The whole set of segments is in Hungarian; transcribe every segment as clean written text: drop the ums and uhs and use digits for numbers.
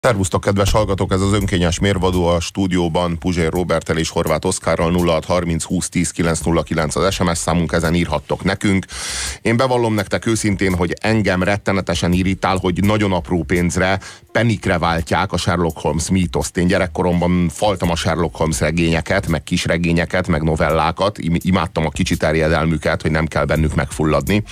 Szervusztok, kedves hallgatók! Ez az önkényes mérvadó, a stúdióban Puzsér Róberttel és Horváth Oszkárral. 0630 20 10 909 az SMS számunk, ezen írhattok nekünk. Én bevallom nektek őszintén, hogy engem rettenetesen irritál, hogy nagyon apró pénzre, penikre váltják a Sherlock Holmes mítoszt. Én gyerekkoromban faltam a Sherlock Holmes regényeket, meg kisregényeket, meg novellákat. Imádtam a kicsi terjedelmüket, hogy nem kell bennük megfulladni.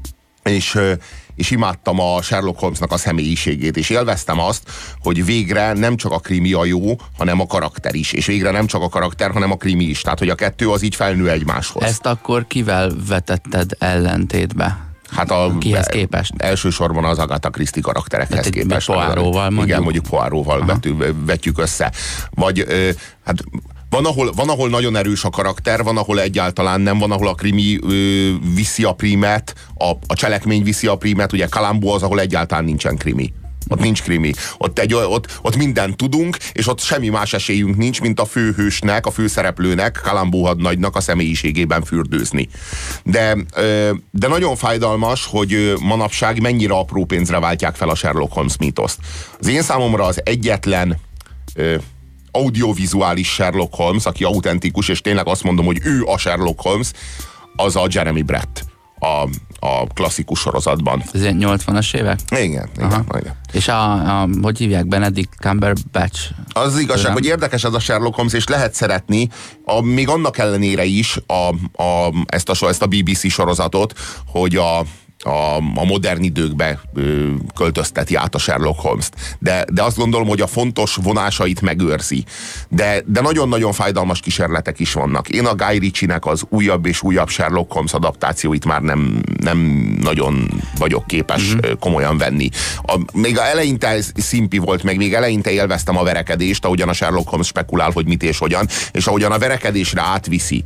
És imádtam a Sherlock Holmesnak a személyiségét, és élveztem azt, hogy végre nem csak a krimi a jó, hanem a karakter is, és végre nem csak a karakter, hanem a krimi is, tehát hogy a kettő az így felnő egymáshoz. Ezt akkor kivel vetetted ellentétbe? Hát kihez képest? Elsősorban az Agatha Christie karakterekhez képest. Poirotval mondjuk. Igen, mondjuk Poirotval vetjük össze. Vagy hát van, ahol nagyon erős a karakter, van, ahol egyáltalán nem, van, ahol a krimi viszi a prímet, a cselekmény viszi a prímet, ugye Columbo az, ahol egyáltalán nincsen krimi. Ott nincs krimi. Ott mindent tudunk, és ott semmi más esélyünk nincs, mint a főhősnek, a főszereplőnek, Columbo hadnagynak a személyiségében fürdőzni. De nagyon fájdalmas, hogy manapság mennyire apró pénzre váltják fel a Sherlock Holmes mítoszt. Az én számomra az egyetlen audiovizuális Sherlock Holmes, aki autentikus, és tényleg azt mondom, hogy ő a Sherlock Holmes, az a Jeremy Brett a klasszikus sorozatban. Ez ilyen 80-as évek? Igen. És hogy hívják, Benedict Cumberbatch? Az igazság, hogy érdekes ez a Sherlock Holmes, és lehet szeretni, még annak ellenére is ezt a BBC sorozatot, hogy a modern időkbe költözteti át a Sherlock Holmes-t. De azt gondolom, hogy a fontos vonásait megőrzi. De nagyon-nagyon fájdalmas kísérletek is vannak. Én a Guy Ritchie-nek az újabb és újabb Sherlock Holmes adaptációit már nem nagyon vagyok képes komolyan venni. Még eleinte szimpi volt, még eleinte élveztem a verekedést, ahogyan a Sherlock Holmes spekulál, hogy mit és hogyan, és ahogyan a verekedésre átviszi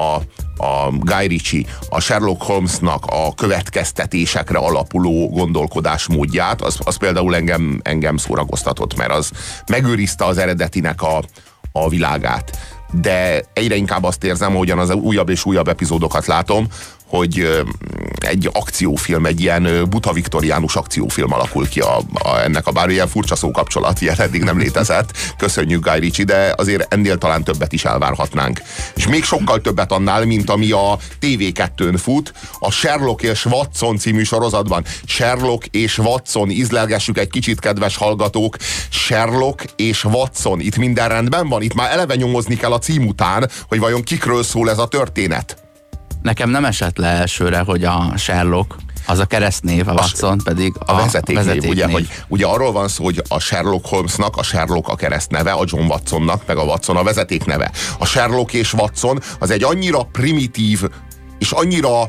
a Guy Ritchie a Sherlock Holmesnak a következtetésekre alapuló gondolkodásmódját, az például engem szórakoztatott, mert az megőrizte az eredetinek a világát. De egyre inkább azt érzem, hogyan az újabb és újabb epizódokat látom, hogy egy akciófilm, egy ilyen buta viktoriánus akciófilm alakul ki ennek a bár ilyen furcsa szókapcsolat, ilyen eddig nem létezett. Köszönjük, Guy Ritchie, de azért ennél talán többet is elvárhatnánk. És még sokkal többet annál, mint ami a TV2-n fut, a Sherlock és Watson című sorozatban. Sherlock és Watson, ízlelgessük egy kicsit, kedves hallgatók. Sherlock és Watson, itt minden rendben van? Itt már eleve nyomozni kell a cím után, hogy vajon kikről szól ez a történet. Nekem nem esett le elsőre, hogy a Sherlock az a keresztnév, a Watson pedig a vezetéknév. Ugye arról van szó, hogy a Sherlock Holmesnak a Sherlock a keresztneve, a John Watsonnak meg a Watson a vezetékneve. A Sherlock és Watson az egy annyira primitív és annyira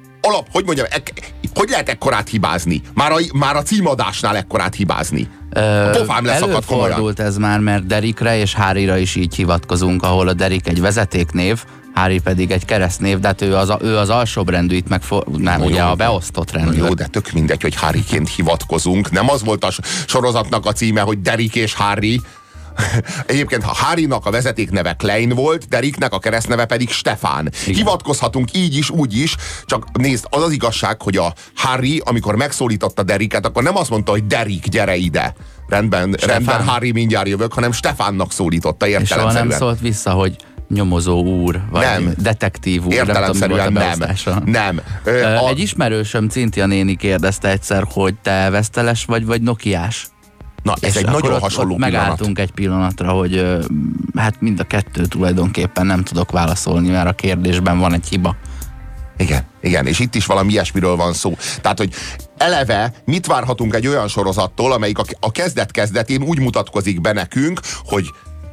hogy lehet ekkorát hibázni? Már a címadásnál ekkorát hibázni. A pofám leszakadt komolyan. Előfordult ez már, mert Derrickre és Harryra is így hivatkozunk, ahol a Derrick egy vezetéknév, Harry pedig egy keresztnév, de hát ő az alsóbrendű, itt meg ugye a beosztott rendű. Jó, de tök mindegy, hogy Harryként hivatkozunk. Nem az volt a sorozatnak a címe, hogy Derrick és Harry. Egyébként Harrynak a vezetékneve Klein volt, Derricknek a keresztneve pedig Stefán. Igen. Hivatkozhatunk így is, úgy is, csak nézd, az az igazság, hogy a Harry, amikor megszólította Derricket, akkor nem azt mondta, hogy Derrick, gyere ide. Rendben, Harry, mindjárt jövök, hanem Stefánnak szólította értelemszerűen. És soha nem szólt vissza, hogy nyomozó úr, vagy nem. Detektív úr. Értelemszerűen nem. Egy ismerősöm, Cintia néni kérdezte egyszer, hogy te veszteles vagy Nokiás. Na, ez egy nagyon hasonló pillanat. Megálltunk egy pillanatra, hogy hát mind a kettő tulajdonképpen nem tudok válaszolni, mert a kérdésben van egy hiba. Igen, és itt is valami ilyesmiről van szó. Tehát, hogy eleve mit várhatunk egy olyan sorozattól, amelyik a kezdet-kezdetén úgy mutatkozik be nekünk, hogy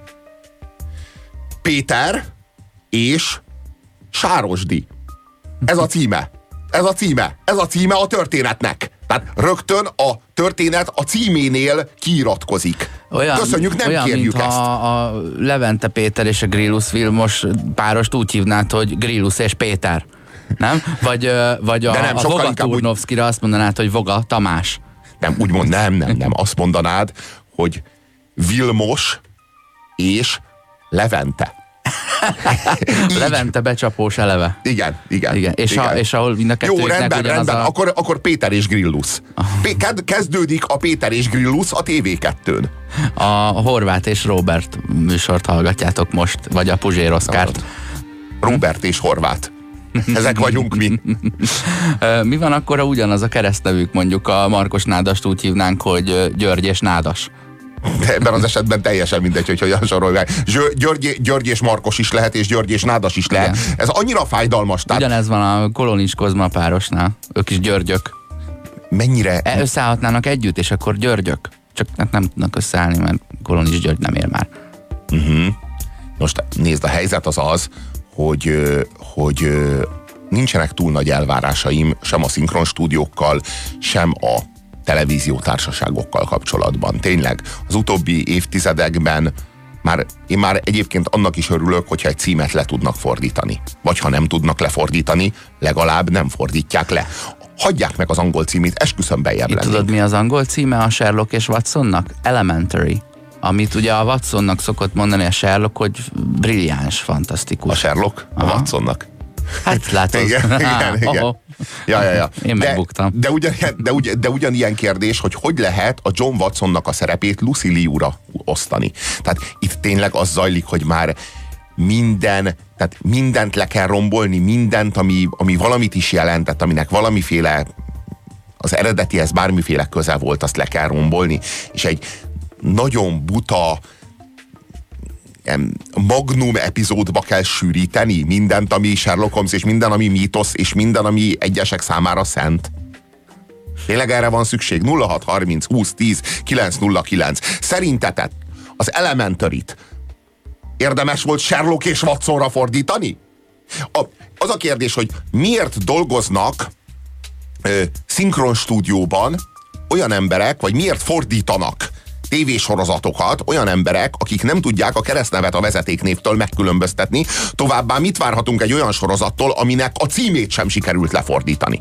Péter és Sárosdi. Ez a címe. Ez a címe a történetnek. Tehát rögtön a történet a címénél kiiratkozik. Köszönjük, nem kérjük ezt. A Levente Péter és a Grillus filmos párost úgy hívnád, hogy Grillus és Péter. Nem? Vagy a Voga Turnovszkira azt mondanád, hogy Voga Tamás. Nem, úgymond nem. Azt mondanád, hogy Vilmos és Levente. Levente becsapós eleve. Igen. És ahol mind a jó, rendben. Akkor Péter és Grillus. Kezdődik a Péter és Grillus a TV2-n. A Horváth és Robert műsort hallgatjátok most, vagy a Puzsér Oszkárt. Robert és Horváth. Ezek vagyunk mi. Mi van akkor, ha ugyanaz a keresztnevük, mondjuk a Markos Nádast úgy hívnánk, hogy György és Nádas? De ebben az esetben teljesen mindegy, hogy hogyan sorolják. György és Markos is lehet, és György és Nádas is lehet. Igen. Ez annyira fájdalmas. Ugyanez van a Kolonis Kozma párosnál. Ők is Györgyök. Mennyire? Összeállhatnának együtt, és akkor Györgyök. Csak nem tudnak összeállni, mert Kolonis György nem ér már. Most nézd, a helyzet az, hogy nincsenek túl nagy elvárásaim sem a szinkronstúdiókkal, sem a televíziótársaságokkal kapcsolatban. Tényleg, az utóbbi évtizedekben én már egyébként annak is örülök, hogyha egy címet le tudnak fordítani. Vagy ha nem tudnak lefordítani, legalább nem fordítják le. Hagyják meg az angol címét, esküszöm bejebb lennénk. Tudod, mi az angol címe a Sherlock és Watsonnak? Elementary. Amit ugye a Watsonnak szokott mondani a Sherlock, hogy brilliáns, fantasztikus. A Sherlock? A Watsonnak? Hát látod. Igen. Ja. Én megbuktam. De ugyanilyen kérdés, hogy lehet a John Watsonnak a szerepét Lucy Liu-ra osztani. Tehát itt tényleg az zajlik, hogy már mindent le kell rombolni, mindent, ami valamit is jelentett, aminek valamiféle, az eredetihez bármiféle köze volt, azt le kell rombolni. És egy nagyon buta magnum epizódba kell sűríteni mindent, ami Sherlock Holmes, és minden, ami mítosz, és minden, ami egyesek számára szent. Tényleg erre van szükség? 0630 20 10 909. Szerintetek az Elementaryt érdemes volt Sherlock és Watsonra fordítani? Az a kérdés, hogy miért dolgoznak szinkronstúdióban olyan emberek, vagy miért fordítanak tévésorozatokat olyan emberek, akik nem tudják a keresztnevet a vezetéknévtől megkülönböztetni, továbbá mit várhatunk egy olyan sorozattól, aminek a címét sem sikerült lefordítani?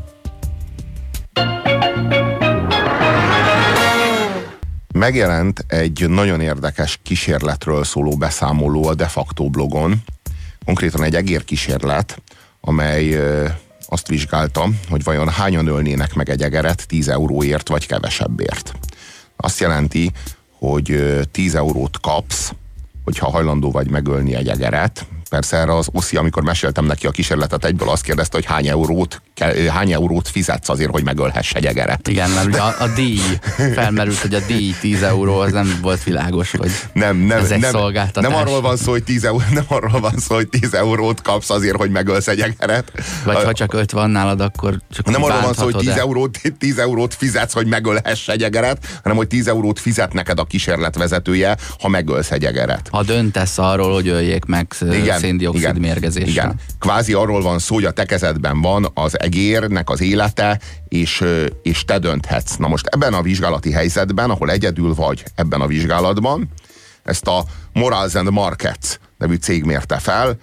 Megjelent egy nagyon érdekes kísérletről szóló beszámoló a De Facto blogon, konkrétan egy egérkísérlet, amely azt vizsgálta, hogy vajon hányan ölnének meg egy egeret 10 euróért vagy kevesebbért. Azt jelenti, hogy 10 eurót kapsz, hogyha hajlandó vagy megölni egy egeret. Persze erre az Oszi, amikor meséltem neki a kísérletet, egyből azt kérdezte, hogy hány eurót fizetsz azért, hogy megölhess egy egeret. Igen, mert ugye a díj felmerült, hogy a díj 10 euró, az nem volt világos, hogy ez egy szolgáltatás. Nem arról van szó, hogy 10 eurót kapsz azért, hogy megölsz egy egeret. Vagy ha csak 5 van nálad, akkor csak nem arról van szó, hogy 10 eurót fizetsz, hogy megölhess egy egeret, hanem hogy 10 eurót fizet neked a kísérletvezetője, ha megölsz egy egeret. Ha döntesz arról, hogy öljék meg széndioxid mérgezéssel. Igen. Kvázi arról van szó, hogy a te kezedben van az egérnek az élete, és te dönthetsz. Na most ebben a vizsgálati helyzetben, ahol egyedül vagy ebben a vizsgálatban, ezt a Morals and Markets nevű cég mérte fel,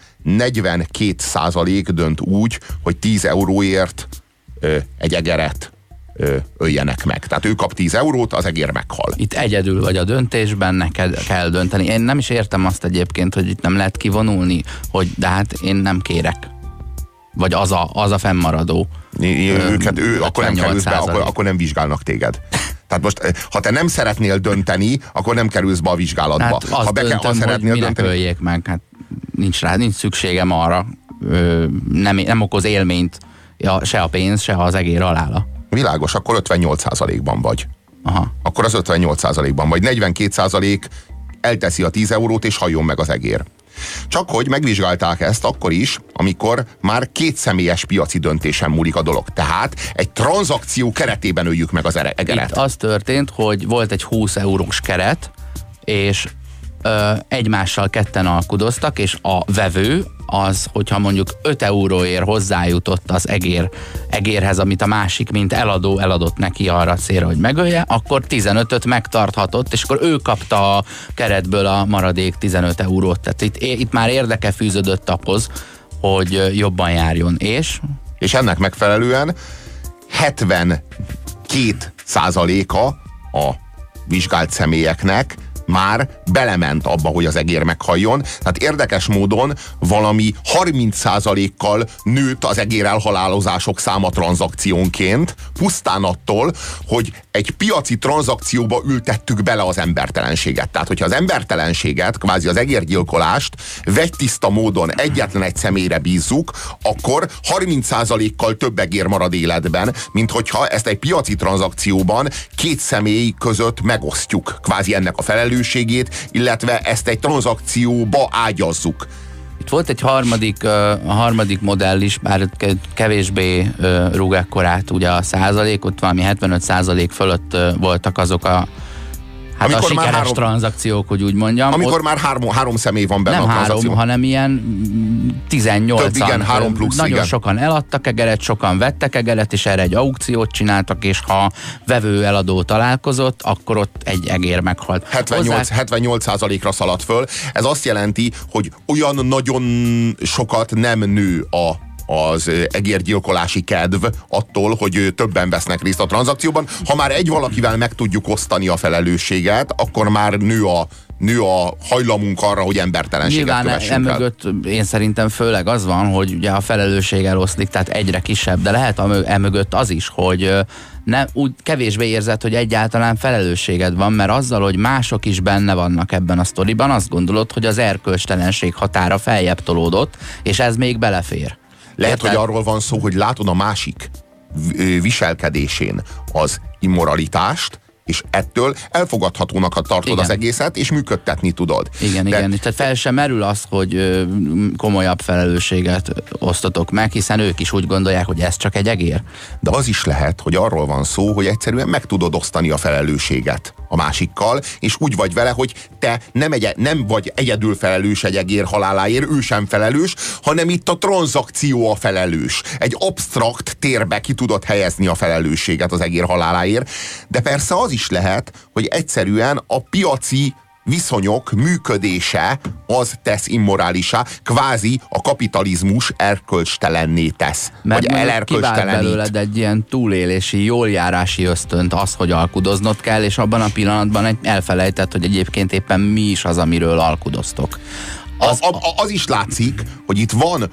42% dönt úgy, hogy 10 euróért egy egeret öljenek meg. Tehát ő kap 10 eurót, az egér meghal. Itt egyedül vagy a döntésben, neked kell dönteni. Én nem is értem azt egyébként, hogy itt nem lehet kivonulni, hogy de hát én nem kérek. Vagy az a fennmaradó. Akkor nem kerülsz be, akkor nem vizsgálnak téged. Tehát most, ha te nem szeretnél dönteni, akkor nem kerülsz be a vizsgálatba. Hát ha döntöm, hogy minek öljék meg. Hát nincs szükségem arra. Nem okoz élményt se a pénz, se az egér halála. Világos, akkor 58%-ban vagy. Aha. Akkor az 58%-ban vagy. 42% elteszi a 10 eurót, és halljon meg az egér. Csak hogy megvizsgálták ezt akkor is, amikor már kétszemélyes piaci döntésen múlik a dolog. Tehát egy tranzakció keretében öljük meg az egeret. Itt az történt, hogy volt egy 20 eurós keret, és egymással ketten alkudoztak, és a vevő az, hogyha mondjuk 5 euróért hozzájutott az egérhez, amit a másik, mint eladó eladott neki arra célra, hogy megölje, akkor 15-öt megtarthatott, és akkor ő kapta a keretből a maradék 15 eurót. Tehát itt már érdeke fűződött ahhoz, hogy jobban járjon. És ennek megfelelően 72%-a a vizsgált személyeknek már belement abba, hogy az egér meghalljon. Tehát érdekes módon valami 30%-kal nőtt az egér elhalálozások száma tranzakciónként, pusztán attól, hogy egy piaci tranzakcióba ültettük bele az embertelenséget. Tehát, hogyha az embertelenséget, kvázi az egérgyilkolást vegytiszta módon egyetlen egy személyre bízzuk, akkor 30%-kal több egér marad életben, mint hogyha ezt egy piaci tranzakcióban két személy között megosztjuk kvázi ennek a felelősségét, illetve ezt egy tranzakcióba ágyazzuk. Itt volt egy harmadik modell is, bár kevésbé rúg ekkorát ugye a százalék, ott valami 75% fölött voltak azok a a sikeres tranzakciók, hogy úgy mondjam. Amikor ott már három személy van benne nem a tranzakció. Nem 3, hanem ilyen 18-an. Több, igen, 3 plusz, nagyon igen. sokan eladtak egeret, sokan vettek egeret, és erre egy aukciót csináltak, és ha vevő-eladó találkozott, akkor ott egy egér meghalt. 78%-ra szaladt föl. Ez azt jelenti, hogy olyan nagyon sokat nem nő az egérgyilkolási kedv attól, hogy többen vesznek részt a tranzakcióban. Ha már egy valakivel meg tudjuk osztani a felelősséget, akkor már nő a hajlamunk arra, hogy embertelenséget kövessünk el. Nyilván emögött én szerintem főleg az van, hogy ugye a felelősség eloszlik, tehát egyre kisebb, de lehet emögött az is, hogy úgy kevésbé érzed, hogy egyáltalán felelősséged van, mert azzal, hogy mások is benne vannak ebben a sztoriban, azt gondolod, hogy az erkölcstelenség határa feljebb tolódott, és ez még belefér. Lehet, hogy arról van szó, hogy látod a másik viselkedésén az immoralitást, és ettől elfogadhatónak tartod igen. az egészet, és működtetni tudod. Igen. Tehát fel sem merül az, hogy komolyabb felelősséget osztotok meg, hiszen ők is úgy gondolják, hogy ez csak egy egér. De az is lehet, hogy arról van szó, hogy egyszerűen meg tudod osztani a felelősséget a másikkal, és úgy vagy vele, hogy te nem vagy egyedül felelős egy egér haláláért, ő sem felelős, hanem itt a tranzakció a felelős. Egy absztrakt térbe ki tudod helyezni a felelősséget az egér haláláért, de persze az is lehet, hogy egyszerűen a piaci viszonyok működése az tesz immorálisá, kvázi a kapitalizmus erkölcstelenné tesz. Mert vagy elerkölcstelenít. Kivált belőled egy ilyen túlélési, jóljárási ösztönt az, hogy alkudoznod kell, és abban a pillanatban elfelejtett, hogy egyébként éppen mi is az, amiről alkudoztok. Az is látszik, hogy itt van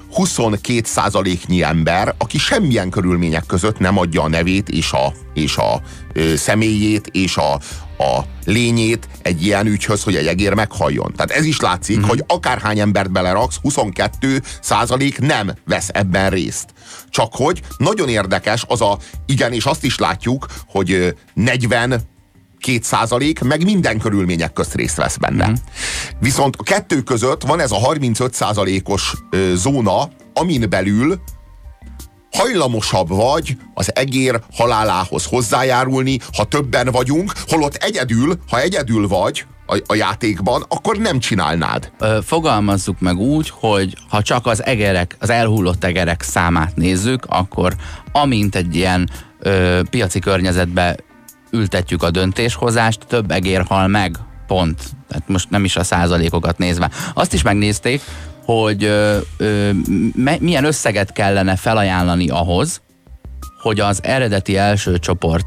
22%-nyi ember, aki semmilyen körülmények között nem adja a nevét és a személyét és a lényét egy ilyen ügyhöz, hogy egy egér meghalljon. Tehát ez is látszik, hogy akárhány embert beleraksz, 22% nem vesz ebben részt. Csak hogy nagyon érdekes igen, és azt is látjuk, hogy 42% meg minden körülmények közt részt vesz benne. Viszont a kettő között van ez a 35%-os zóna, amin belül hajlamosabb vagy az egér halálához hozzájárulni, ha többen vagyunk, holott ha egyedül vagy a játékban, akkor nem csinálnád. Fogalmazzuk meg úgy, hogy ha csak az elhullott egerek számát nézzük, akkor amint egy ilyen piaci környezetbe ültetjük a döntéshozást, több egér hal meg, pont. Tehát most nem is a százalékokat nézve. Azt is megnézték, hogy milyen összeget kellene felajánlani ahhoz, hogy az eredeti első csoport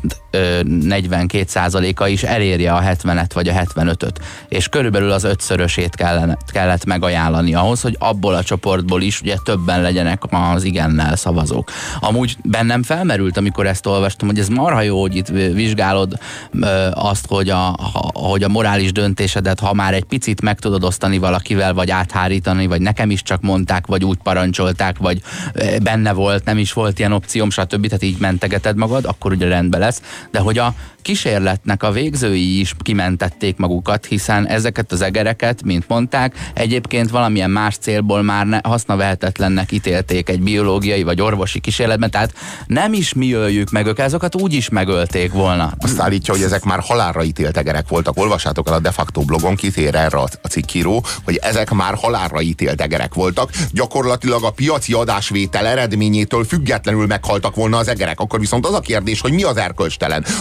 42%-a is elérje a 70-et vagy a 75-öt. És körülbelül az 5-szörösét kellett megajánlani ahhoz, hogy abból a csoportból is ugye többen legyenek az igennel szavazók. Amúgy bennem felmerült, amikor ezt olvastam, hogy ez marha jó, hogy itt vizsgálod azt, hogy a morális döntésedet, ha már egy picit meg tudod osztani valakivel, vagy áthárítani, vagy nekem is csak mondták, vagy úgy parancsolták, vagy benne volt, nem is volt ilyen opcióm, stb. Tehát így mentegeted magad, akkor ugye rendben lesz. De hogy a kísérletnek a végzői is kimentették magukat, hiszen ezeket az egereket, mint mondták, egyébként valamilyen más célból már hasznavehetetlennek ítélték egy biológiai vagy orvosi kísérletben, tehát nem is mi öljük meg őket, azokat úgy is megölték volna. Azt állítja, hogy ezek már halálra ítélt egerek voltak. Olvassátok el a De Facto blogon, kitér erre a cikkíró, hogy ezek már halálra ítélt egerek voltak. Gyakorlatilag a piaci adásvétel eredményétől függetlenül meghaltak volna az egerek. Akkor viszont az a kérdés, hogy mi az erkölcstelen? A kapitalizmus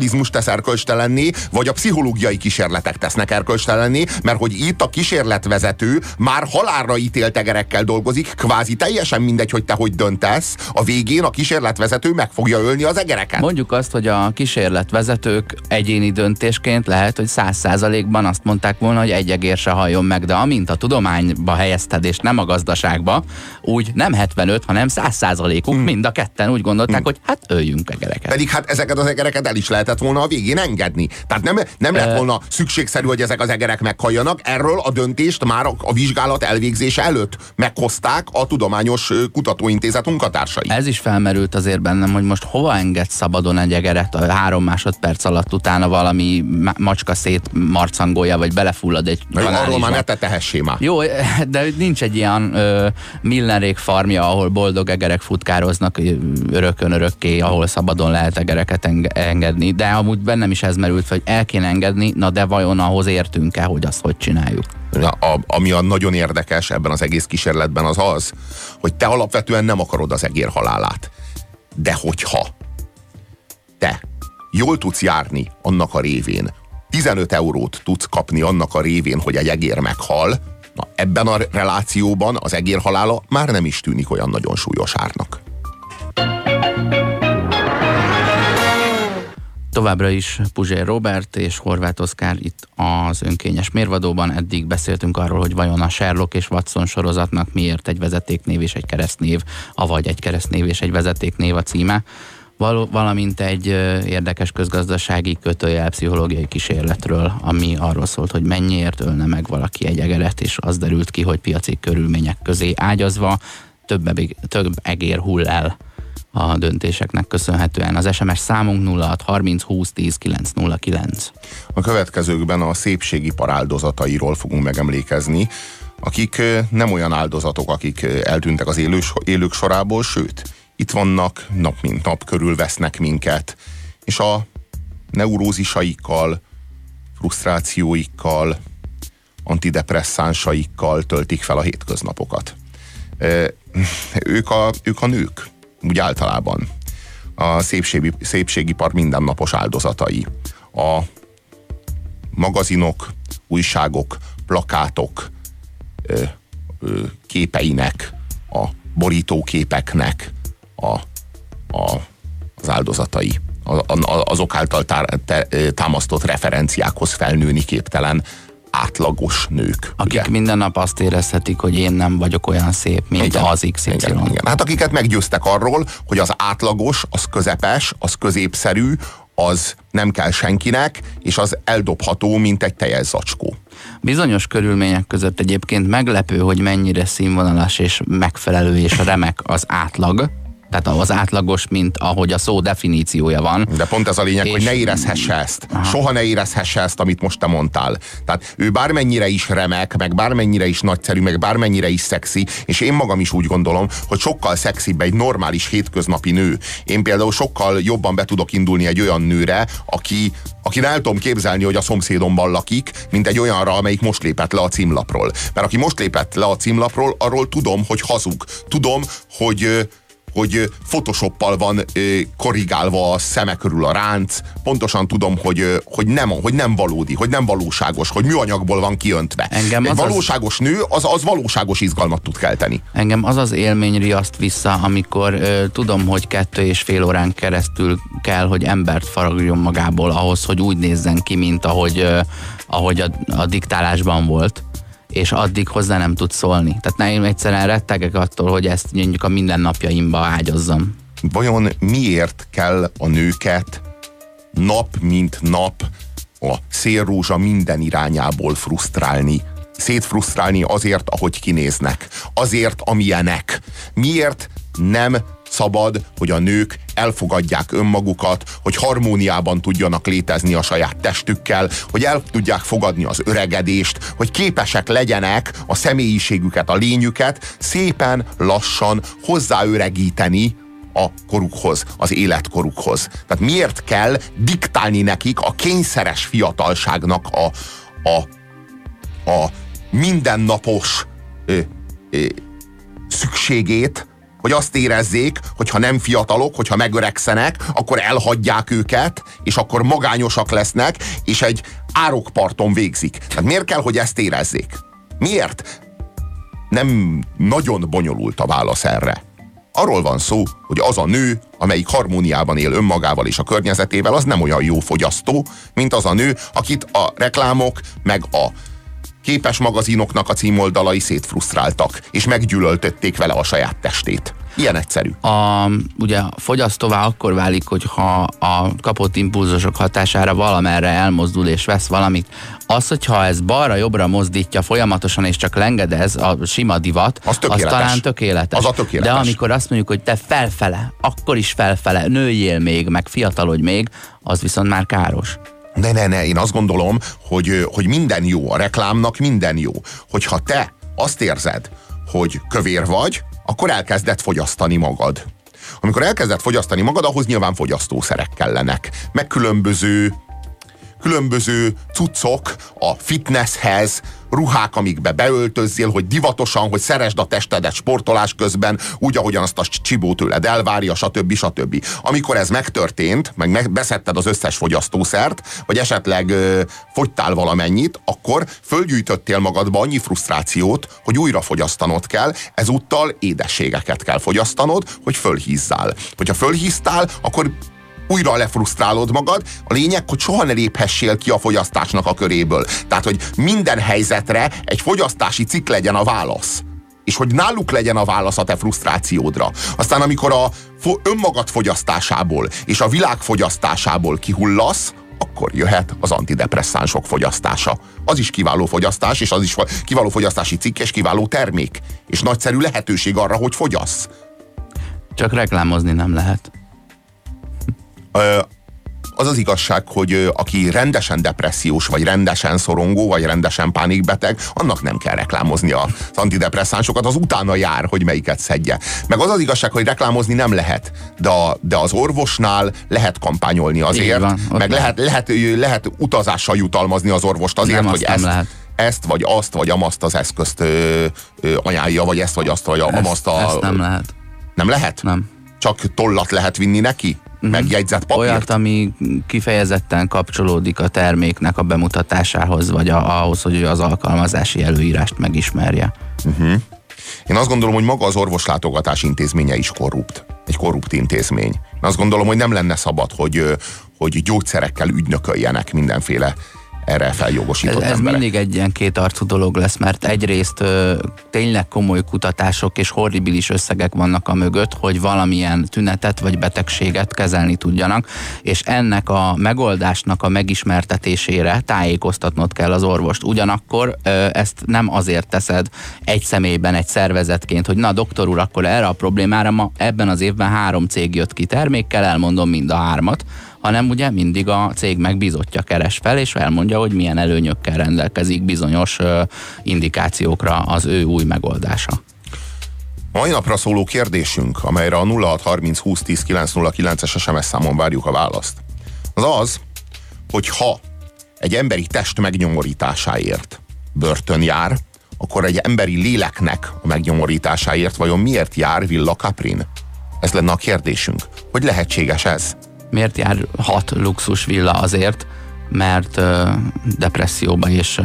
kapitalizmus tesz erkölcstelenné, vagy a pszichológiai kísérletek tesznek erkölcstelenné, mert hogy itt a kísérletvezető már halálra ítélt egerekkel dolgozik, kvázi teljesen mindegy, hogy te hogy döntesz, a végén a kísérletvezető meg fogja ölni az egereket. Mondjuk azt, hogy a kísérletvezetők egyéni döntésként lehet, hogy 100%-ban azt mondták volna, hogy egy egér se halljon meg, de amint a tudományba helyezted, és nem a gazdaságba, úgy nem 75, hanem 100%-uk mind a ketten úgy gondolták, hogy hát öljünk egereket. Pedig hát ezeket az egereket el is lehetett volna a végén engedni. Tehát nem lett volna szükségszerű, hogy ezek az egerek meghalljanak. Erről a döntést már a vizsgálat elvégzése előtt meghozták a Tudományos Kutatóintézet munkatársai. Ez is felmerült azért bennem, hogy most hova enged szabadon egy egeret a 3 másodperc alatt, utána valami macska szétmarcangolja, vagy belefullad egy kanálisba. Arról már ne te tehessé már. Jó, de nincs egy ilyen millenrék farmja, ahol boldog egerek futkároznak örökké, ahol szabadon lehet egereket engedni. De amúgy bennem is ez merült, hogy el kéne engedni, na de vajon ahhoz értünk-e, hogy azt hogy csináljuk? Ami a nagyon érdekes ebben az egész kísérletben az, hogy te alapvetően nem akarod az egér halálát. De hogyha te jól tudsz járni annak a révén, 15 eurót tudsz kapni annak a révén, hogy egy egér meghal, na ebben a relációban az egér halála már nem is tűnik olyan nagyon súlyos árnak. Továbbra is Puzsér Róbert és Horváth Oszkár itt az Önkényes Mérvadóban. Eddig beszéltünk arról, hogy vajon a Sherlock és Watson sorozatnak miért egy vezetéknév és egy keresztnév, avagy egy keresztnév és egy vezetéknév a címe, valamint egy érdekes közgazdasági pszichológiai kísérletről, ami arról szólt, hogy mennyiért ölne meg valaki egy egeret, és az derült ki, hogy piaci körülmények közé ágyazva több egér hull el a döntéseknek köszönhetően. Az SMS számunk 06 30 20 10 909. A következőkben a szépségipar áldozatairól fogunk megemlékezni, akik nem olyan áldozatok, akik eltűntek az élők sorából, sőt, itt vannak, nap mint nap körülvesznek minket, és a neurózisaikkal, frusztrációikkal, antidepresszánsaikkkal töltik fel a hétköznapokat. Ők a nők, úgy általában. A szépségipar mindennapos áldozatai. A magazinok, újságok, plakátok képeinek, a borítóképeknek az áldozatai. Azok által támasztott referenciákhoz felnőni képtelen átlagos nők. Akik ugye? minden nap azt érezhetik, hogy én nem vagyok olyan szép, mint igen, az XY. Igen. Hát akiket meggyőztek arról, hogy az átlagos, az közepes, az középszerű, az nem kell senkinek, és az eldobható, mint egy teljes zacskó. Bizonyos körülmények között egyébként meglepő, hogy mennyire színvonalas és megfelelő és remek az átlag. Tehát az átlagos, mint ahogy a szó definíciója van. De pont ez a lényeg, hogy ne érezhesse ezt. Aha. Soha ne érezhesse ezt, amit most te mondtál. Tehát ő bármennyire is remek, meg bármennyire is nagyszerű, meg bármennyire is szexi, és én magam is úgy gondolom, hogy sokkal szexibb egy normális hétköznapi nő. Én például sokkal jobban be tudok indulni egy olyan nőre, aki el tudom képzelni, hogy a szomszédomban lakik, mint egy olyanra, amelyik most lépett le a címlapról. Mert aki most lépett le a címlapról, arról tudom, hogy hazug. Tudom, hogy photoshoppal van korrigálva a szeme körül a ránc, pontosan tudom, hogy nem valódi, hogy nem valóságos, hogy műanyagból van kiöntve. Egy valóságos nő, az valóságos izgalmat tud kelteni. Engem az mény riaszt vissza, amikor tudom, hogy 2,5 órán keresztül kell, hogy embert faragjon magából ahhoz, hogy úgy nézzen ki, mint ahogy a diktálásban volt, és addig hozzá nem tud szólni. Tehát én egyszerűen rettegek attól, hogy ezt mondjuk a mindennapjaimba ágyazzam. Vajon miért kell a nőket nap mint nap a szélrózsa minden irányából frusztrálni? Szétfrusztrálni azért, ahogy kinéznek. Azért, amilyenek. Miért nem szabad, hogy a nők elfogadják önmagukat, hogy harmóniában tudjanak létezni a saját testükkel, hogy el tudják fogadni az öregedést, hogy képesek legyenek a személyiségüket, a lényüket szépen lassan hozzáöregíteni a korukhoz, az életkorukhoz. Tehát miért kell diktálni nekik a kényszeres fiatalságnak a mindennapos szükségét, hogy azt érezzék, hogyha nem fiatalok, hogyha megöregszenek, akkor elhagyják őket, és akkor magányosak lesznek, és egy árokparton végzik. Tehát miért kell, hogy ezt érezzék? Miért? Nem nagyon bonyolult a válasz erre. Arról van szó, hogy az a nő, amelyik harmóniában él önmagával és a környezetével, az nem olyan jó fogyasztó, mint az a nő, akit a reklámok, meg a képes magazinoknak a címoldalai szétfrusztráltak, és meggyűlöltötték vele a saját testét. Ilyen egyszerű. Ugye a fogyasztóvá akkor válik, hogyha a kapott impulzusok hatására valamerre elmozdul és vesz valamit. Az, hogyha ez balra-jobbra mozdítja folyamatosan és csak lengedez a sima divat, az talán tökéletes. Az a tökéletes. De amikor azt mondjuk, hogy te felfele, akkor is felfele, nőjél még, meg fiatalodj még, az viszont már káros. Ne, én azt gondolom, hogy minden jó, a reklámnak minden jó. Hogyha te azt érzed, hogy kövér vagy, akkor elkezded fogyasztani magad. Amikor elkezded fogyasztani magad, ahhoz nyilván fogyasztószerek kellenek. Meg különböző cuccok a fitnesshez, ruhák, amikbe beöltözzél, hogy divatosan, hogy szeresd a testedet sportolás közben, úgy, ahogyan azt a csibó tőled elvárja, stb. Amikor ez megtörtént, meg beszedted az összes fogyasztószert, vagy esetleg fogytál valamennyit, akkor fölgyűjtöttél magadba annyi frusztrációt, hogy újra fogyasztanod kell, ezúttal édességeket kell fogyasztanod, hogy fölhízzál. Hogyha fölhíztál, akkor újra lefrusztrálod magad. A lényeg, hogy soha ne léphessél ki a fogyasztásnak a köréből. Tehát, hogy minden helyzetre egy fogyasztási cikk legyen a válasz. És hogy náluk legyen a válasz a te frusztrációdra. Aztán, amikor a önmagad fogyasztásából és a világ fogyasztásából kihullasz, akkor jöhet az antidepresszánsok fogyasztása. Az is kiváló fogyasztás, és az is kiváló fogyasztási cikk, és kiváló termék. És nagyszerű lehetőség arra, hogy fogyasz. Csak reklámozni nem lehet. Az az igazság, hogy aki rendesen depressziós, vagy rendesen szorongó, vagy rendesen pánikbeteg, annak nem kell reklámozni az antidepresszánsokat, az utána jár, hogy melyiket szedje. Meg az az igazság, hogy reklámozni nem lehet, de az orvosnál lehet kampányolni azért, van, meg lehet utazással jutalmazni az orvost azért, nem, hogy ezt, vagy azt, vagy amazt az eszközt ajánlja, vagy ezt, vagy azt, vagy amazt a... Ezt nem lehet. Nem lehet? Nem. Csak tollat lehet vinni neki? Megjegyzett papírt? Olyat, ami kifejezetten kapcsolódik a terméknek a bemutatásához, vagy ahhoz, hogy az alkalmazási előírást megismerje. Én azt gondolom, hogy maga az orvoslátogatás intézménye is korrupt. Egy korrupt intézmény. Én azt gondolom, hogy nem lenne szabad, hogy gyógyszerekkel ügynököljenek mindenféle erre feljogosított ez emberek. Mindig egy ilyen kétarcú dolog lesz, mert egyrészt tényleg komoly kutatások és horribilis összegek vannak a mögött, hogy valamilyen tünetet vagy betegséget kezelni tudjanak, és ennek a megoldásnak a megismertetésére tájékoztatnod kell az orvost. Ugyanakkor ezt nem azért teszed egy személyben, egy szervezetként, hogy na doktor úr, akkor erre a problémára ma ebben az évben 3 cég jött ki termékkel, elmondom mind a 3-at, hanem ugye mindig a cég megbízottja keres fel, és elmondja, hogy milyen előnyökkel rendelkezik bizonyos indikációkra az ő új megoldása. Mai napra szóló kérdésünk, amelyre a 0630 20 10 909-es SMS számon várjuk a választ, az az, hogy ha egy emberi test megnyomorításáért börtön jár, akkor egy emberi léleknek a megnyomorításáért vajon miért jár Villa Caprin? Ez lenne a kérdésünk. Hogy lehetséges ez? Miért jár 6 luxus villa? Azért, mert depresszióba és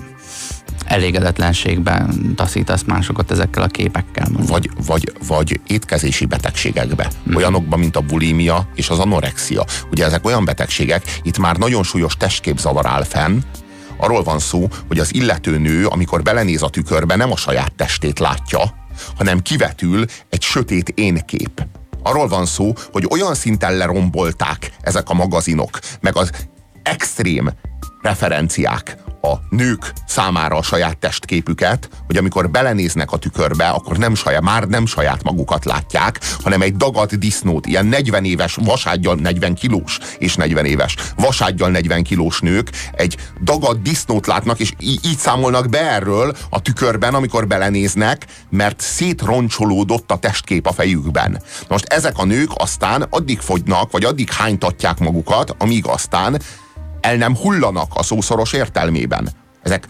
elégedetlenségben taszítasz másokat ezekkel a képekkel. Vagy étkezési betegségekbe. Olyanokban, mint a bulímia és az anorexia. Ugye ezek olyan betegségek, itt már nagyon súlyos testképzavar áll fenn. Arról van szó, hogy az illető nő, amikor belenéz a tükörbe, nem a saját testét látja, hanem kivetül egy sötét énkép. Arról van szó, hogy olyan szinten lerombolták ezek a magazinok, meg az extrém referenciák a nők számára a saját testképüket, hogy amikor belenéznek a tükörbe, akkor már nem saját magukat látják, hanem egy dagadt disznót, ilyen 40 éves vasádgyal 40 kilós és 40 éves vasádgyal 40 kilós nők egy dagadt disznót látnak, és így számolnak be erről a tükörben, amikor belenéznek, mert szétroncsolódott a testkép a fejükben. Most ezek a nők aztán addig fogynak, vagy addig hánytatják magukat, amíg aztán el nem hullanak a szószoros értelmében.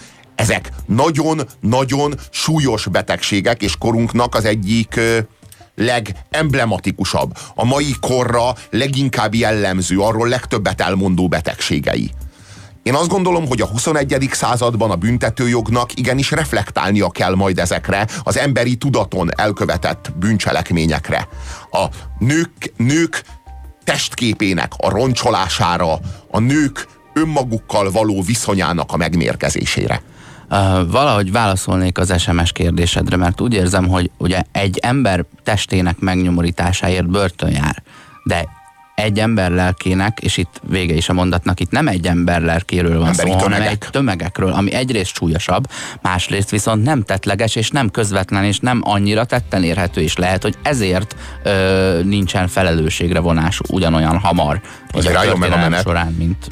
Ezek nagyon-nagyon súlyos betegségek, és korunknak az egyik legemblematikusabb, a mai korra leginkább jellemző, arról legtöbbet elmondó betegségei. Én azt gondolom, hogy a 21. században a büntetőjognak igenis reflektálnia kell majd ezekre az emberi tudaton elkövetett bűncselekményekre. A nők testképének a roncsolására, a nők önmagukkal való viszonyának a megmérgezésére. Valahogy válaszolnék az SMS kérdésedre, mert úgy érzem, hogy ugye egy ember testének megnyomorításáért börtön jár, de egy ember lelkének, és itt vége is a mondatnak, itt nem egy ember lelkéről van szó, hanem egy tömegekről, ami egyrészt súlyosabb, másrészt viszont nem tettleges, és nem közvetlen, és nem annyira tetten érhető, és lehet, hogy ezért nincsen felelősségre vonás ugyanolyan hamar azért a álljon meg a menet során, mint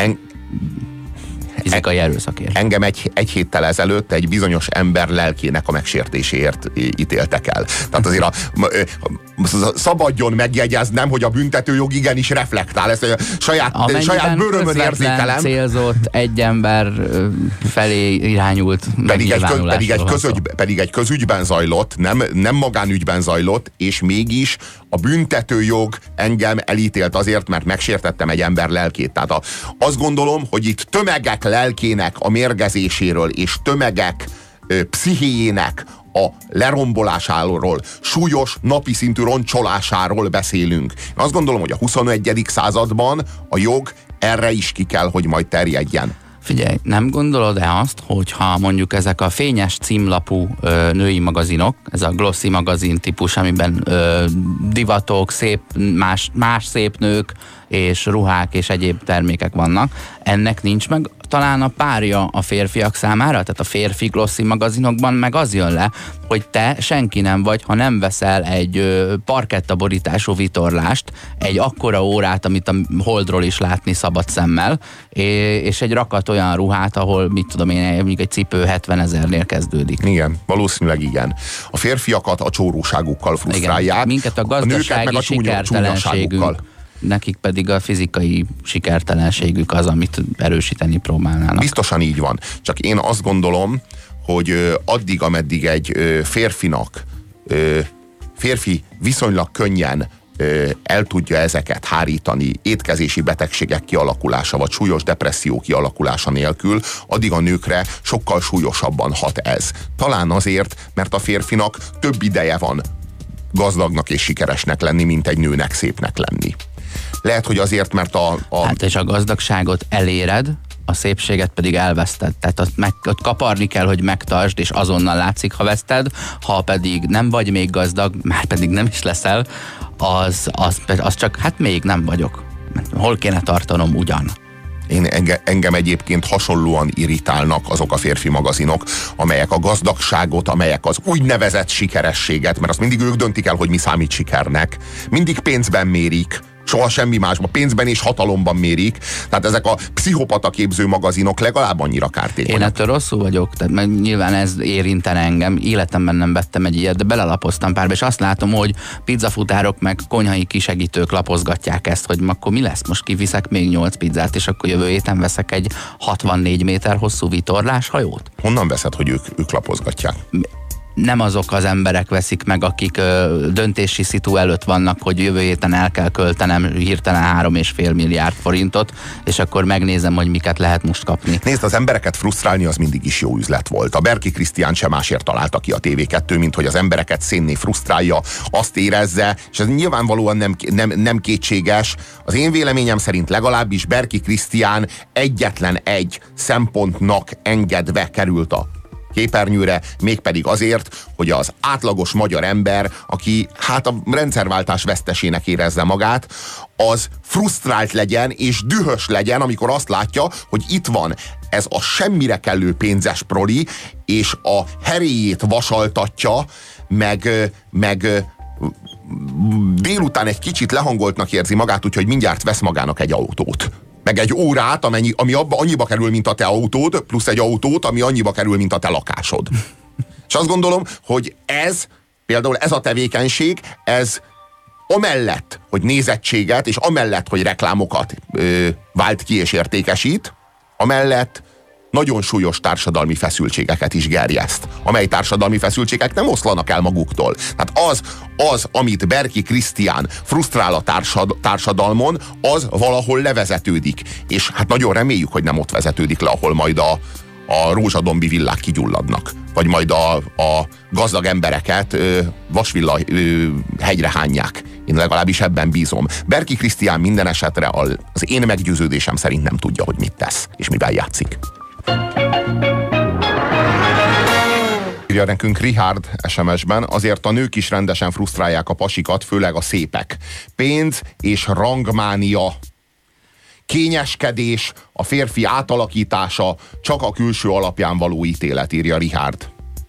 fizikai erőszakért. Engem egy héttel ezelőtt egy bizonyos ember lelkének a megsértéséért ítéltek el. Tehát azért szabadjon megjegyeznem, hogy a büntetőjog igenis reflektál. Ezt a saját bőrömön érzékelem. Célzott egy ember felé irányult pedig egy közügyben zajlott, nem magánügyben zajlott, és mégis a büntetőjog engem elítélt azért, mert megsértettem egy ember lelkét. Tehát azt gondolom, hogy itt tömegek lelkének a mérgezéséről és tömegek pszichéjének a lerombolásáról, súlyos napi szintű roncsolásáról beszélünk. Én azt gondolom, hogy a 21. században a jog erre is ki kell, hogy majd terjedjen. Figyelj, nem gondolod-e azt, hogyha mondjuk ezek a fényes címlapú női magazinok, ez a glossy magazin típus, amiben divatok, más szép nők és ruhák és egyéb termékek vannak, ennek nincs meg talán a párja a férfiak számára, tehát a férfi glossy magazinokban meg az jön le, hogy te senki nem vagy, ha nem veszel egy parkettaborítású vitorlást, egy akkora órát, amit a Holdról is látni szabad szemmel, és egy rakat olyan ruhát, ahol mit tudom én, mondjuk egy cipő 70 000-nél kezdődik. Igen, valószínűleg igen. A férfiakat a csóróságukkal frusztrálják, igen, minket a gazdasági sikertelenségünk, nekik pedig a fizikai sikertelenségük az, amit erősíteni próbálnának. Biztosan így van. Csak én azt gondolom, hogy addig, ameddig egy férfi viszonylag könnyen el tudja ezeket hárítani étkezési betegségek kialakulása, vagy súlyos depresszió kialakulása nélkül, addig a nőkre sokkal súlyosabban hat ez. Talán azért, mert a férfinak több ideje van gazdagnak és sikeresnek lenni, mint egy nőnek szépnek lenni. Lehet, hogy azért, mert Hát és a gazdagságot eléred, a szépséget pedig elveszted. Tehát ott kaparni kell, hogy megtartsd, és azonnal látszik, ha veszted, ha pedig nem vagy még gazdag, már pedig nem is leszel, az csak, hát még nem vagyok. Hol kéne tartanom ugyan? Engem egyébként hasonlóan irritálnak azok a férfi magazinok, amelyek a gazdagságot, amelyek az úgynevezett sikerességet, mert azt mindig ők döntik el, hogy mi számít sikernek, mindig pénzben mérik, soha semmi másban, pénzben és hatalomban mérik. Tehát ezek a pszichopata képző magazinok legalább annyira kártékonyak. Én ettől rosszul vagyok, tehát meg nyilván ez érintene engem. Életemben nem vettem egy ilyet, de belelapoztam párba, és azt látom, hogy pizzafutárok meg konyhai kisegítők lapozgatják ezt, hogy akkor mi lesz? Most kiviszek még 8 pizzát, és akkor jövő héten veszek egy 64 méter hosszú vitorlás hajót. Honnan veszed, hogy ők lapozgatják? Nem azok az emberek veszik meg, akik döntési szitu előtt vannak, hogy jövő héten el kell költenem hirtelen 3,5 milliárd forintot, és akkor megnézem, hogy miket lehet most kapni. Nézd, az embereket frusztrálni az mindig is jó üzlet volt. A Berki Krisztián sem másért találta ki a TV2, mint hogy az embereket szénné frusztrálja, azt érezze, és ez nyilvánvalóan nem kétséges. Az én véleményem szerint legalábbis Berki Krisztián egyetlen egy szempontnak engedve került a képernyőre, mégpedig azért, hogy az átlagos magyar ember, aki hát a rendszerváltás vesztesének érezze magát, az frusztrált legyen és dühös legyen, amikor azt látja, hogy itt van ez a semmire kellő pénzes proli, és a heréjét vasaltatja, meg délután egy kicsit lehangoltnak érzi magát, úgyhogy mindjárt vesz magának egy autót. Meg egy órát, ami annyiba kerül, mint a te autód, plusz egy autót, ami annyiba kerül, mint a te lakásod. És azt gondolom, hogy például ez a tevékenység, ez amellett, hogy nézettséget, és amellett, hogy reklámokat vált ki és értékesít, amellett nagyon súlyos társadalmi feszültségeket is gerjeszt, amely társadalmi feszültségek nem oszlanak el maguktól. Tehát az, amit Berki Krisztián frusztrál a társadalmon, az valahol levezetődik. És hát nagyon reméljük, hogy nem ott vezetődik le, ahol majd a rózsadombi villák kigyulladnak. Vagy majd a gazdag embereket vasvilla hegyre hányják. Én legalábbis ebben bízom. Berki Krisztián minden esetre az én meggyőződésem szerint nem tudja, hogy mit tesz, és mivel játszik. Írja nekünk Richard SMS-ben, azért a nők is rendesen frusztrálják a pasikat, főleg a szépek. Pénz és rangmánia, kényeskedés, a férfi átalakítása, csak a külső alapján való ítélet, írja Richard.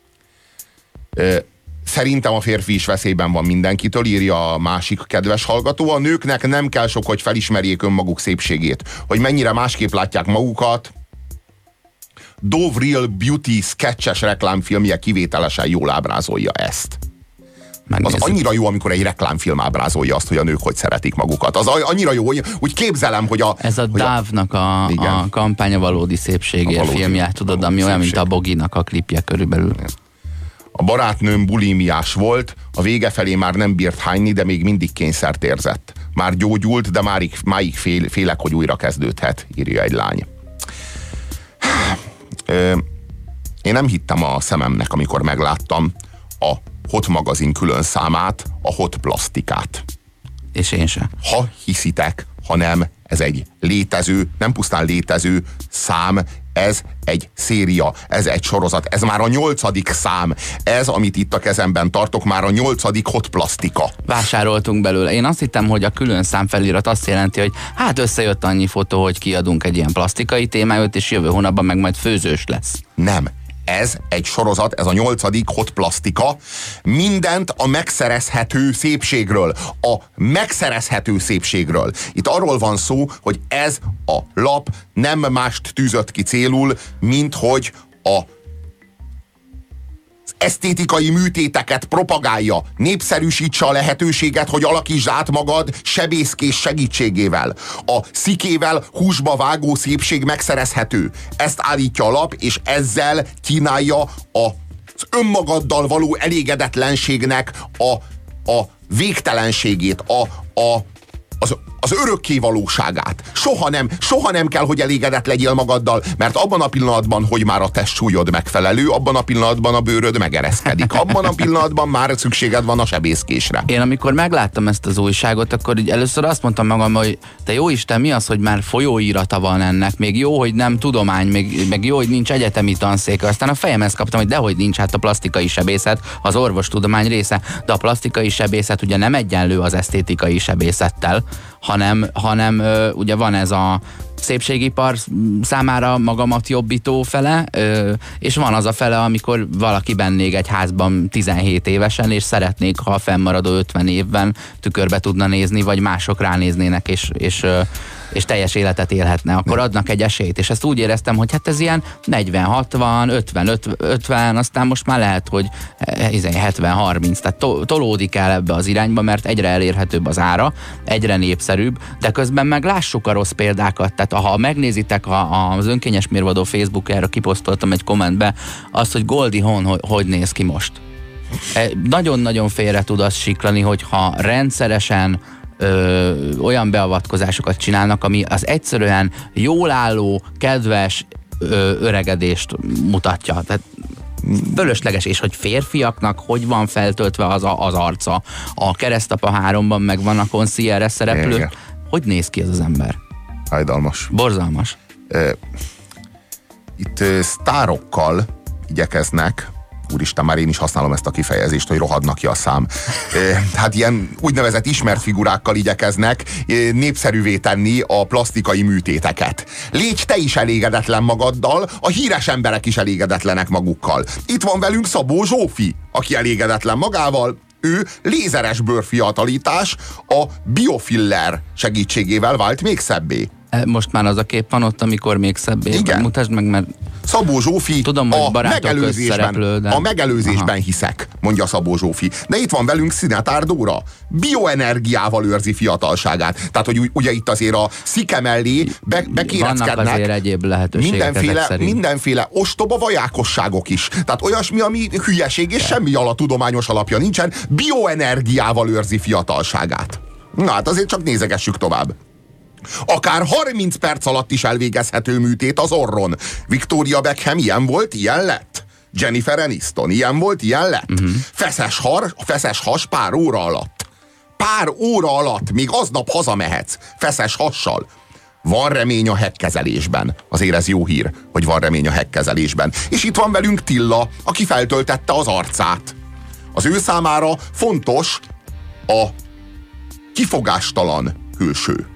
Szerintem a férfi is veszélyben van mindenkitől, írja a másik kedves hallgató. A nőknek nem kell sok, hogy felismerjék önmaguk szépségét. Hogy mennyire másképp látják magukat. Dove Real Beauty sketches reklámfilmje kivételesen jól ábrázolja ezt. Megnézzük. Az annyira jó, amikor egy reklámfilm ábrázolja azt, hogy a nők hogy szeretik magukat. Az annyira jó, hogy úgy képzelem, hogy ez a Dove-nak a kampánya valódi szépségért filmje, tudod, ami olyan, mint a Boginak a klipje körülbelül. A barátnőm bulimiás volt, a vége felé már nem bírt hányni, de még mindig kényszert érzett. Már gyógyult, de máig félek, hogy újra kezdődhet, írja egy lány. Én nem hittem a szememnek, amikor megláttam a Hot magazin külön számát, a Hot plastikát. És én sem. Ha hiszitek, hanem ez egy létező, nem pusztán létező szám, ez egy széria, ez egy sorozat, ez már a 8. szám. Ez, amit itt a kezemben tartok, már a 8. Hot plastika. Vásároltunk belőle. Én azt hittem, hogy a külön szám felirat azt jelenti, hogy hát összejött annyi fotó, hogy kiadunk egy ilyen plastikai témáját, és jövő hónapban meg majd főzős lesz. Nem. Ez egy sorozat, ez a 8. Hot plastika. Mindent a megszerezhető szépségről. A megszerezhető szépségről. Itt arról van szó, hogy ez a lap nem mást tűzött ki célul, mint hogy az esztétikai műtéteket propagálja, népszerűsítse a lehetőséget, hogy alakítsd át magad sebészkés segítségével. A szikével húsba vágó szépség megszerezhető. Ezt állítja a lap, és ezzel kínálja az önmagaddal való elégedetlenségnek a végtelenségét, az örökké valóságát. Soha nem kell, hogy elégedett legyél magaddal, mert abban a pillanatban, hogy már a testsúlyod megfelelő, abban a pillanatban a bőröd megereszkedik. Abban a pillanatban már szükséged van a sebészkésre. Én amikor megláttam ezt az újságot, akkor így először azt mondtam magam, hogy te jó Isten, mi az, hogy már folyóirata van ennek, még jó, hogy nem tudomány, meg jó, hogy nincs egyetemi tanszéka. Aztán a fejemhez kaptam, hogy dehogy nincs, hát a plastikai sebészet az orvostudomány része, de a plastikai sebészet ugye nem egyenlő az esztétikai sebészettel, hanem ugye van ez a szépségipar számára magamat jobbító fele, és van az a fele, amikor valaki bennék egy házban 17 évesen, és szeretnék, ha a fennmaradó 50 évben tükörbe tudna nézni, vagy mások ránéznének, és teljes életet élhetne, akkor adnak egy esélyt. És ezt úgy éreztem, hogy hát ez ilyen 40-60, 50-50, aztán most már lehet, hogy 70-30, tehát tolódik el ebbe az irányba, mert egyre elérhetőbb az ára, egyre népszerűbb, de közben meg lássuk a rossz példákat. Tehát ha megnézitek az Önkényes Mérvadó Facebookjára, kiposztoltam egy kommentbe azt, hogy Goldie Hawn hogy néz ki most. Nagyon-nagyon félre tud azt siklani, hogyha rendszeresen olyan beavatkozásokat csinálnak, ami az egyszerűen jól álló, kedves öregedést mutatja. Tehát fölösleges, és hogy férfiaknak hogy van feltöltve az arca. A Keresztapa 3-ban meg van a concierge szereplő. Igen. Hogy néz ki ez az ember? Fájdalmas. Borzalmas. Itt sztárokkal igyekeznek, úristen, már én is használom ezt a kifejezést, hogy rohadnak ki a szám. Hát ilyen úgynevezett ismert figurákkal igyekeznek népszerűvé tenni a plastikai műtéteket. Légy te is elégedetlen magaddal, a híres emberek is elégedetlenek magukkal. Itt van velünk Szabó Zsófi, aki elégedetlen magával. Ő lézeres bőrfiatalítás a biofiller segítségével vált még szebbé. Most már az a kép van ott, amikor még szebb. Mutasd meg, mert Szabó Zsófi, tudom, a megelőzésben hiszek, mondja Szabó Zsófi. De itt van velünk Szinetár Dóra. Bioenergiával őrzi fiatalságát. Tehát, hogy ugye itt azért a szike mellé bekéreckednek. Vannak azért egyéb lehetőségek mindenféle ostoba vajákosságok is. Tehát olyasmi, ami hülyeség, és semmi tudományos alapja nincsen. Bioenergiával őrzi fiatalságát. Na hát azért csak nézegessük tovább. Akár 30 perc alatt is elvégezhető műtét az orron. Victoria Beckham ilyen volt, ilyen lett. Jennifer Aniston ilyen volt, ilyen lett. Feszes has pár óra alatt. Pár óra alatt, még aznap hazamehetsz. Feszes hassal. Van remény a hekkezelésben. Azért ez jó hír, hogy van remény a hekkezelésben. És itt van velünk Tilla, aki feltöltette az arcát. Az ő számára fontos a kifogástalan külső.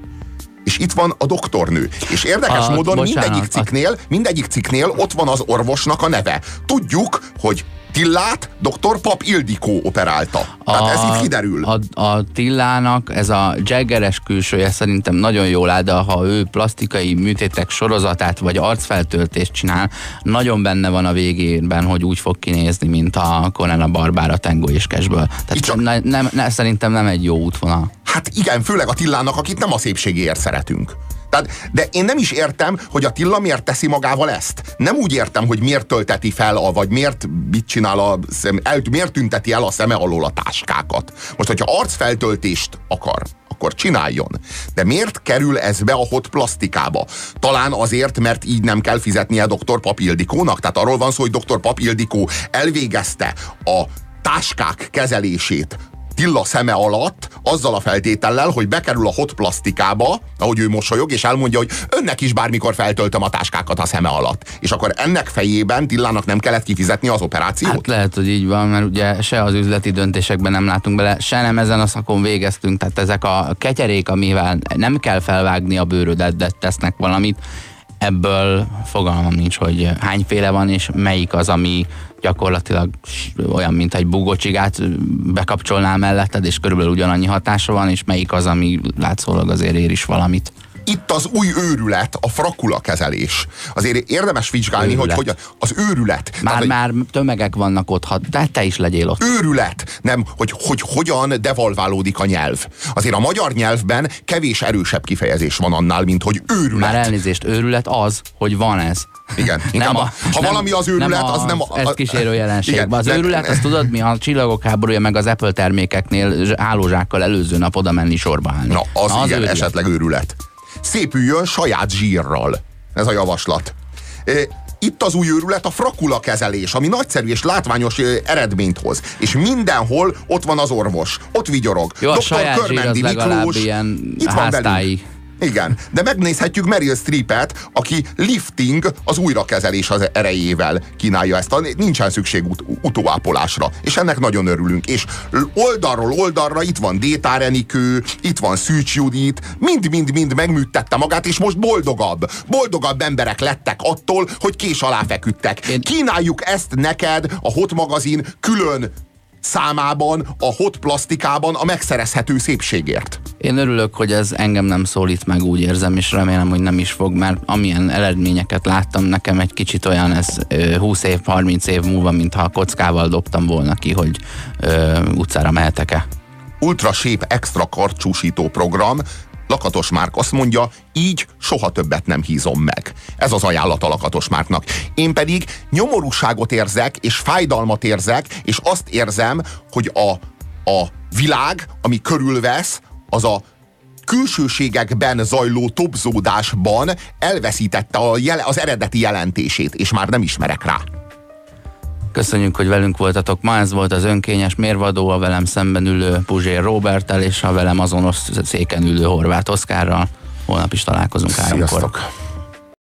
És itt van a doktornő. És érdekes módon mindegyik cikknél ott van az orvosnak a neve. Tudjuk, hogy Tillát dr. Pap Ildikó operálta. Tehát ez itt kiderül. A Tillának ez a jaggeres külsője szerintem nagyon jól áll, de ha ő plastikai műtétek sorozatát vagy arcfeltöltést csinál, nagyon benne van a végében, hogy úgy fog kinézni, mint a Conan a Barbár a Tango és Cashből. Tehát szerintem nem egy jó útvonal. Hát igen, főleg a Tillának, akit nem a szépségéért szeretünk. De én nem is értem, hogy a Tilla miért teszi magával ezt. Nem úgy értem, hogy miért tölteti fel, vagy miért mit csinál miért tünteti el a szeme alól a táskákat. Most, hogyha arcfeltöltést akar, akkor csináljon. De miért kerül ez be a hot plastikába? Talán azért, mert így nem kell fizetnie dr. Pap Ildikónak? Tehát arról van szó, hogy dr. Pap Ildikó elvégezte a táskák kezelését Tilla szeme alatt, azzal a feltétellel, hogy bekerül a hot plastikába, ahogy ő mosolyog, és elmondja, hogy önnek is bármikor feltöltöm a táskákat a szeme alatt. És akkor ennek fejében Tillának nem kellett kifizetni az operációt? Hát lehet, hogy így van, mert ugye se az üzleti döntésekben nem látunk bele, se nem ezen a szakon végeztünk, tehát ezek a ketyerék, amivel nem kell felvágni a bőrödet, de tesznek valamit, ebből fogalmam nincs, hogy hányféle van, és melyik az, ami gyakorlatilag olyan, mint egy bugocsigát bekapcsolnál melletted, és körülbelül ugyanannyi hatása van, és melyik az, ami látszólag azért ér is valamit. Itt az új őrület, a frakula kezelés. Azért érdemes vizsgálni, hogy az őrület. Már tömegek vannak ott, te is legyél ott. Őrület. Nem, hogy hogyan devalválódik a nyelv. Azért a magyar nyelvben kevés erősebb kifejezés van annál, mint hogy őrület. Már elnézést, őrület az, hogy van ez. Igen, ha valami az őrület, az nem... Ez kísérő jelenség. Igen, az őrület, azt tudod mi? A Csillagok háborúja meg az Apple termékeknél hálózsákkal előző nap oda menni sorba állni. Na, az igen, őrület. Esetleg őrület. Szépüljön saját zsírral. Ez a javaslat. Itt az új őrület a frakula kezelés, ami nagyszerű és látványos eredményt hoz. És mindenhol ott van az orvos. Ott vigyorog. Jó, a saját zsír az legalább ilyen háztáji. Igen, de megnézhetjük Meryl Streepet, aki lifting az újrakezelés az erejével kínálja ezt. Nincsen szükség utóápolásra, és ennek nagyon örülünk. És oldalról oldalra itt van Détár Enikő, itt van Szűcs Judit, mind megműtette magát, és most boldogabb emberek lettek attól, hogy kés alá feküdtek. Kínáljuk ezt neked a Hot magazin külön számában, a hot plastikában a megszerezhető szépségért. Én örülök, hogy ez engem nem szólít meg, úgy érzem, és remélem, hogy nem is fog, mert amilyen eredményeket láttam, nekem egy kicsit olyan ez 20 év, 30 év múlva, mintha a kockával dobtam volna ki, hogy utcára mehetek-e. Ultra Shape extra karcsúsító program. Lakatos Márk azt mondja, így soha többet nem hízom meg. Ez az ajánlat a Lakatos Márknak. Én pedig nyomorúságot érzek, és fájdalmat érzek, és azt érzem, hogy a világ, ami körülvesz, az a külsőségekben zajló tobzódásban elveszítette az eredeti jelentését, és már nem ismerek rá. Köszönjük, hogy velünk voltatok ma, ez volt az önkényes mérvadó, a velem szemben ülő Puzsér Róberttel, és a velem azonos széken ülő Horváth Oszkárral. Holnap is találkozunk 3-kor. Sziasztok!